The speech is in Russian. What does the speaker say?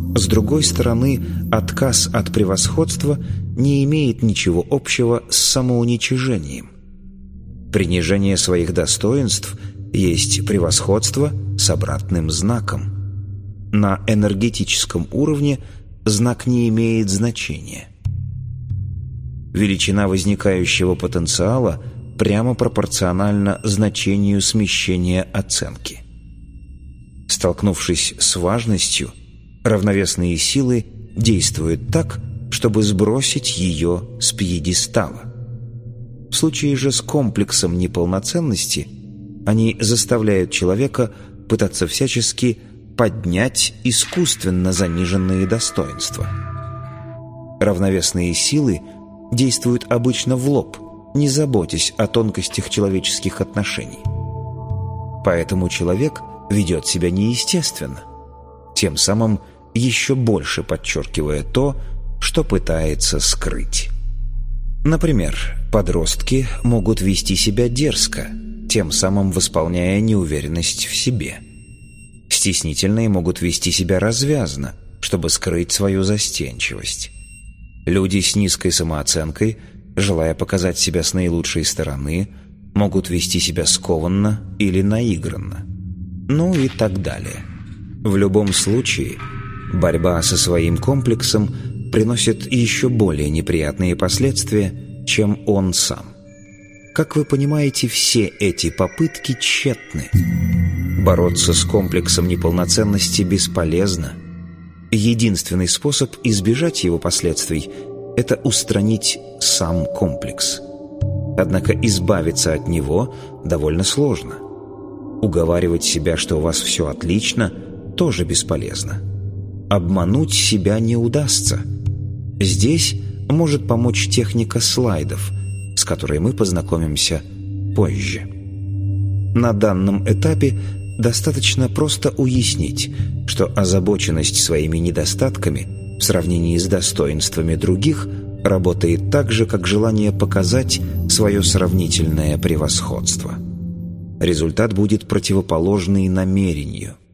С другой стороны, отказ от превосходства не имеет ничего общего с самоуничижением. Принижение своих достоинств есть превосходство с обратным знаком. На энергетическом уровне знак не имеет значения. Величина возникающего потенциала прямо пропорциональна значению смещения оценки. Столкнувшись с важностью, равновесные силы действуют так, чтобы сбросить ее с пьедестала. В случае же с комплексом неполноценности они заставляют человека пытаться всячески поднять искусственно заниженные достоинства. Равновесные силы действуют обычно в лоб, не заботясь о тонкостях человеческих отношений. Поэтому человек ведет себя неестественно, тем самым еще больше подчеркивая то, что пытается скрыть. Например, подростки могут вести себя дерзко, тем самым восполняя неуверенность в себе. Стеснительные могут вести себя развязно, чтобы скрыть свою застенчивость. Люди с низкой самооценкой, желая показать себя с наилучшей стороны, могут вести себя скованно или наигранно. Ну и так далее. В любом случае, борьба со своим комплексом приносит еще более неприятные последствия, чем он сам. Как вы понимаете, все эти попытки тщетны. Бороться с комплексом неполноценности бесполезно. Единственный способ избежать его последствий – это устранить сам комплекс. Однако избавиться от него довольно сложно. Уговаривать себя, что у вас все отлично, тоже бесполезно. Обмануть себя не удастся. Здесь может помочь техника слайдов, с которой мы познакомимся позже. На данном этапе достаточно просто уяснить, что озабоченность своими недостатками в сравнении с достоинствами других работает так же, как желание показать свое сравнительное превосходство. Результат будет противоположный намерению.